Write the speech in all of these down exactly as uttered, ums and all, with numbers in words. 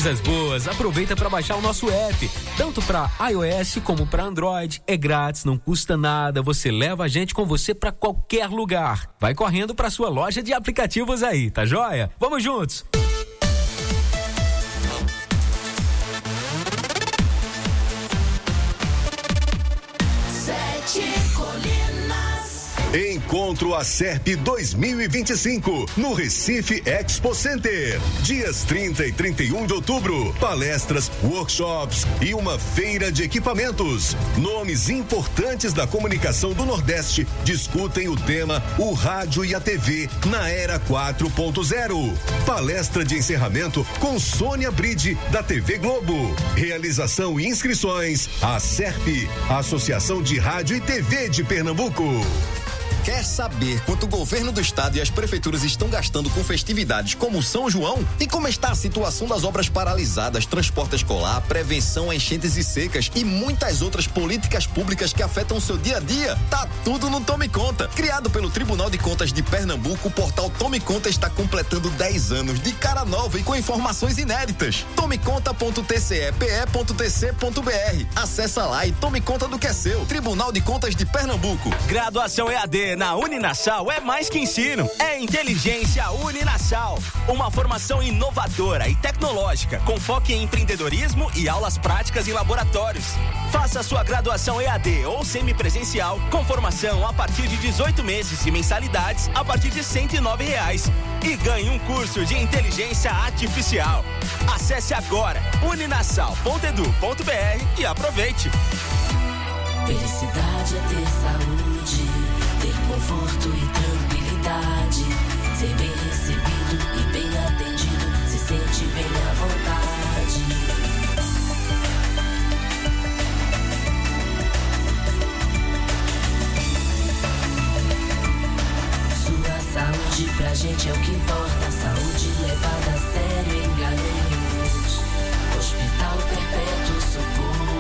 Coisas boas, aproveita para baixar o nosso app, tanto para iOS como para Android. É grátis, não custa nada, você leva a gente com você para qualquer lugar. Vai correndo para sua loja de aplicativos aí, tá joia? Vamos juntos! Encontro Acerp dois mil e vinte e cinco no Recife Expo Center. Dias trinta e trinta e um de outubro. Palestras, workshops e uma feira de equipamentos. Nomes importantes da comunicação do Nordeste discutem o tema O Rádio e a T V na Era quatro ponto zero. Palestra de encerramento com Sônia Bride, da T V Globo. Realização e inscrições Acerp, Associação de Rádio e T V de Pernambuco. Quer saber quanto o governo do estado e as prefeituras estão gastando com festividades como São João? E como está a situação das obras paralisadas, transporte escolar, prevenção a enchentes e secas e muitas outras políticas públicas que afetam o seu dia a dia? Tá tudo no Tome Conta. Criado pelo Tribunal de Contas de Pernambuco, o portal Tome Conta está completando dez anos de cara nova e com informações inéditas. tome conta ponto t c e p e ponto t c ponto b r. Acesse lá e tome conta do que é seu. Tribunal de Contas de Pernambuco. Graduação E A D na Uninassal é mais que ensino, é inteligência Uninassal. Uma formação inovadora e tecnológica, com foco em empreendedorismo e aulas práticas em laboratórios. Faça sua graduação E A D ou semipresencial com formação a partir de dezoito meses e mensalidades a partir de cento e nove reais. E ganhe um curso de inteligência artificial. Acesse agora uninassal ponto edu ponto b r e aproveite. Felicidade é ter saúde, ter conforto e tranquilidade, ser bem recebido e bem atendido, se sente bem à vontade. Sua saúde pra gente é o que importa, saúde levada a sério em Garanhuns, Hospital Perpétuo Socorro.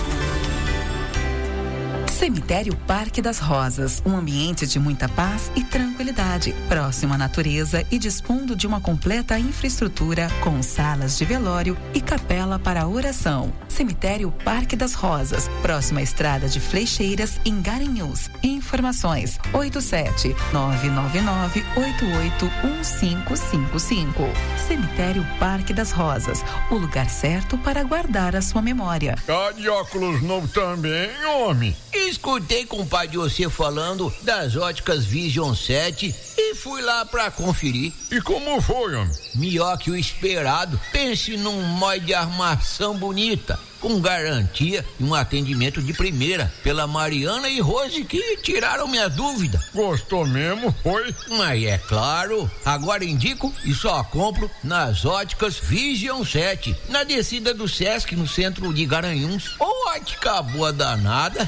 Cemitério Parque das Rosas, um ambiente de muita paz e tranquilidade, próximo à natureza e dispondo de uma completa infraestrutura com salas de velório e capela para oração. Cemitério Parque das Rosas, próxima à estrada de Flecheiras, em Garanhuns. Informações oito sete nove nove nove oito oito um cinco cinco cinco. Cemitério Parque das Rosas, o lugar certo para guardar a sua memória. Tá de óculos novo também, homem? Escutei com o pai de você falando das óticas Vision sete e fui lá pra conferir. E como foi, homem? Melhor que o esperado. Pense num mói de armação bonita, com garantia e um atendimento de primeira pela Mariana e Rose, que tiraram minha dúvida. Gostou mesmo, foi? Mas é claro, agora indico e só compro nas óticas Vision sete, na descida do Sesc, no centro de Garanhuns. Ô, ótica boa danada.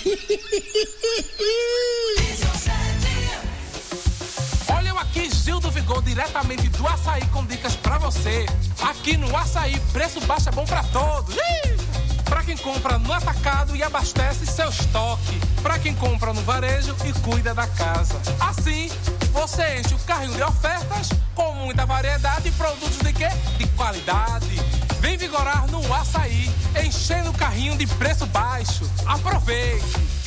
Olha eu aqui, Gil do Vigor, diretamente do Açaí, com dicas pra você. Aqui no Açaí, preço baixo é bom pra todos. Ih! Pra quem compra no atacado e abastece seu estoque. Pra quem compra no varejo e cuida da casa. Assim, você enche o carrinho de ofertas com muita variedade e produtos de quê? De qualidade. Vem vigorar no Açaí, enchendo o carrinho de preço baixo. Aproveite!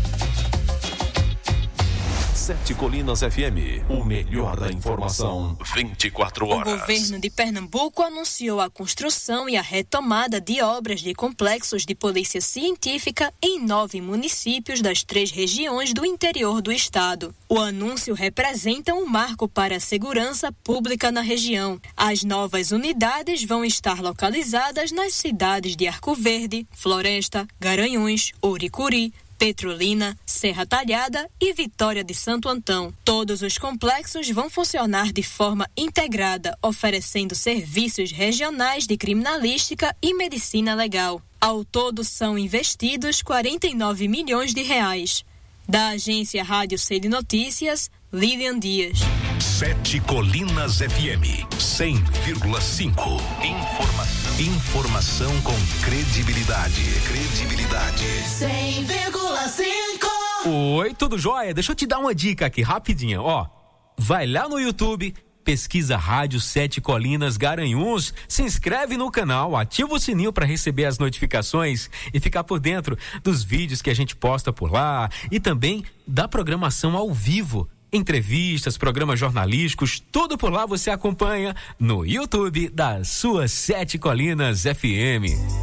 Sete Colinas F M, o melhor da informação, vinte e quatro horas. O governo de Pernambuco anunciou a construção e a retomada de obras de complexos de polícia científica em nove municípios das três regiões do interior do estado. O anúncio representa um marco para a segurança pública na região. As novas unidades vão estar localizadas nas cidades de Arco Verde, Floresta, Garanhuns, Ouricuri, Petrolina, Serra Talhada e Vitória de Santo Antão. Todos os complexos vão funcionar de forma integrada, oferecendo serviços regionais de criminalística e medicina legal. Ao todo, são investidos quarenta e nove milhões de reais. Da agência Rádio C de Notícias, Lilian Dias. Sete Colinas F M, cem vírgula cinco. Informação. Informação com credibilidade. Credibilidade. cem vírgula cinco. Oi, tudo jóia? Deixa eu te dar uma dica aqui, rapidinha, ó. Vai lá no YouTube, Pesquisa Rádio Sete Colinas Garanhuns, se inscreve no canal, ativa o sininho para receber as notificações e ficar por dentro dos vídeos que a gente posta por lá e também da programação ao vivo. Entrevistas, programas jornalísticos, tudo por lá você acompanha no YouTube da sua Sete Colinas F M.